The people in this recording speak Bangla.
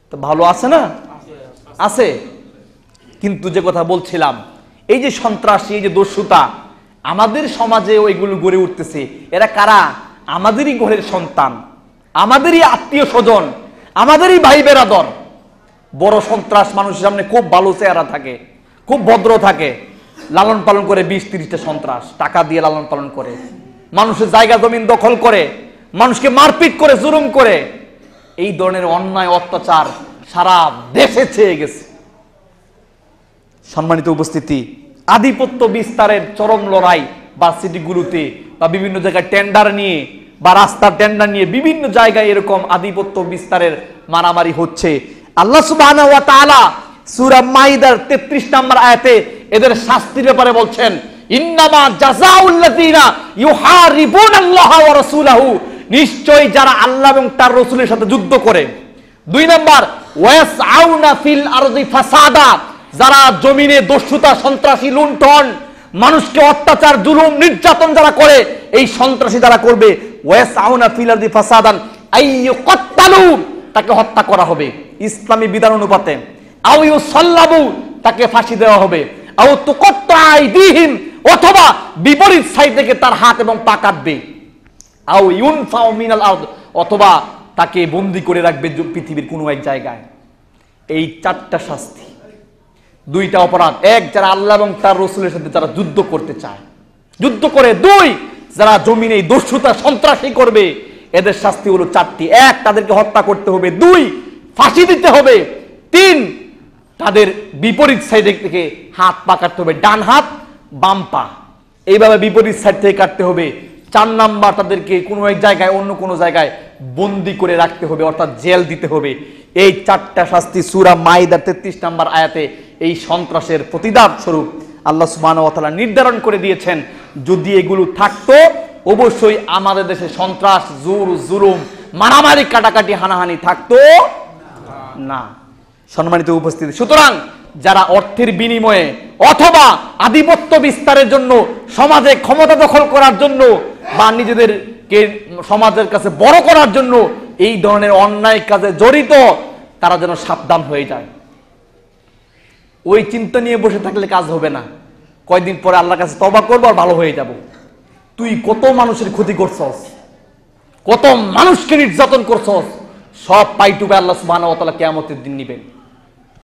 তো ভালো আছে না? আছে। কিন্তু যে কথা বলছিলাম, এই যে সন্ত্রাসী, এই যে দস্যুতা আমাদের সমাজে ওইগুলো গড়ে উঠতেছে, এরা কারা? আমাদেরই ঘরের সন্তান, আমাদেরই আত্মীয় স্বজন, আমাদেরই ভাই বেরাদর। বড় সন্ত্রাস মানুষের সামনে খুব ভালো চেহারা থাকে, খুব ভদ্র থাকে, লালন পালন করে 20-30টা সন্ত্রাস, টাকা দিয়ে লালন পালন করে, মানুষের জায়গা জমিন দখল করে, মানুষকে মারপিট করে, জুলুম করে। এই ধরনের অন্যায় অত্যাচার সারা দেশে ছেয়ে গেছে। সম্মানিত উপস্থিতি, আধিপত্য বিস্তারের চরম লড়াই ভার্সিটিগুলোতে বা বিভিন্ন জায়গায় টেন্ডার নিয়ে বা রাস্তার টেন্ডার নিয়ে বিভিন্ন জায়গায় এরকম আধিপত্য বিস্তারের মারামারি হচ্ছে। আল্লাহ সুবহানাহু ওয়া তাআলা সূরা মাইদার 33 নম্বর আয়াতে এদের শাস্তির ব্যাপারে বলছেন, ইন্নামা জাযাউল লাযিনা ইউহারিবুনাল্লাহা ওয়া রাসূলাহু, নিশ্চয়ই যারা আল্লাহ এবং তার রাসূলের সাথে যুদ্ধ করে। 2 নাম্বার, ওয়াসআউনা ফিল আরদি ফাসাদা, যারা জমিনে দস্যুতা, সন্ত্রাসী, লুণ্ঠন, মানুষকে অত্যাচার, জুলুম, নির্যাতন যারা করে, এই সন্ত্রাসী যারা করবে, ওয়াসআউনা ফিল আরদি ফাসাদান আইয়ুকাত্তালু, তাকে হত্যা করা হবে ইসলামী বিধান অনুপাতে, আও ইউসাল্লাবু, তাকে ফাঁসি দেওয়া হবে, আও তুকাত্তা আইদিহিম, অথবা বিপরীত সাইড থেকে তার হাত এবং পা কাটবে, আও ইউনফাউ মিনাল আরদ, অথবা তাকে বন্দী করে রাখবে পৃথিবীর কোনো এক জায়গায়। এই 4টা শাস্তি, 2টা অপরাধ। 1, যারা আল্লাহ এবং তার রাসূলের সাথে যারা যুদ্ধ করতে চায়, যুদ্ধ করে। 2, যারা জমিনে দস্যুতা, সন্ত্রাসী করবে, এদের শাস্তি হলো 4টি। 1, তাদেরকে হত্যা করতে হবে। 2, ফাঁসি দিতে হবে। 3, তাদের বিপরীত সাইড থেকে হাত পা কাটতে হবে, ডান হাত বাম পা, এইভাবে বিপরীত সাইড থেকে কাটতে হবে। 4 নাম্বার, তাদেরকে কোনো এক জায়গায়, অন্য কোনো জায়গায় বন্দী করে রাখতে হবে, অর্থাৎ জেল দিতে হবে। এই 4টা শাস্তি সূরা মাইদার 33 নম্বর আয়াতে এই সন্ত্রাসের প্রতিদান স্বরূপ আল্লাহ সুবহানাহু ওয়া তাআলা নির্ধারণ করে দিয়েছেন। যদি এগুলো থাকতো, অবশ্যই আমাদের দেশে সন্ত্রাস, জোর, জুলুম, মারামারি, কাটাকাটি, হানাহানি থাকতো না। সম্মানিত উপস্থিতি, সুতরাং যারা অর্থের বিনিময়ে অথবা আধিপত্য বিস্তারের জন্য, সমাজে ক্ষমতা দখল করার জন্য বা নিজেদেরকে সমাজের কাছে বড় করার জন্য এই ধরনের অন্যায় কাজে জড়িত, তারা যেন সাবধান হয়ে যায়। ওই চিন্তা নিয়ে বসে থাকলে কাজ হবে না। কয়দিন পরে আল্লাহর কাছে তওবা করবো আর ভালো হয়ে যাব। তুই কত মানুষের ক্ষতি করছস, কত মানুষকে নির্যাতন করছস, সব পাইটুবে আল্লাহ সুবহানাহু ওয়া তাআলা কিয়ামতের দিন নিবেন।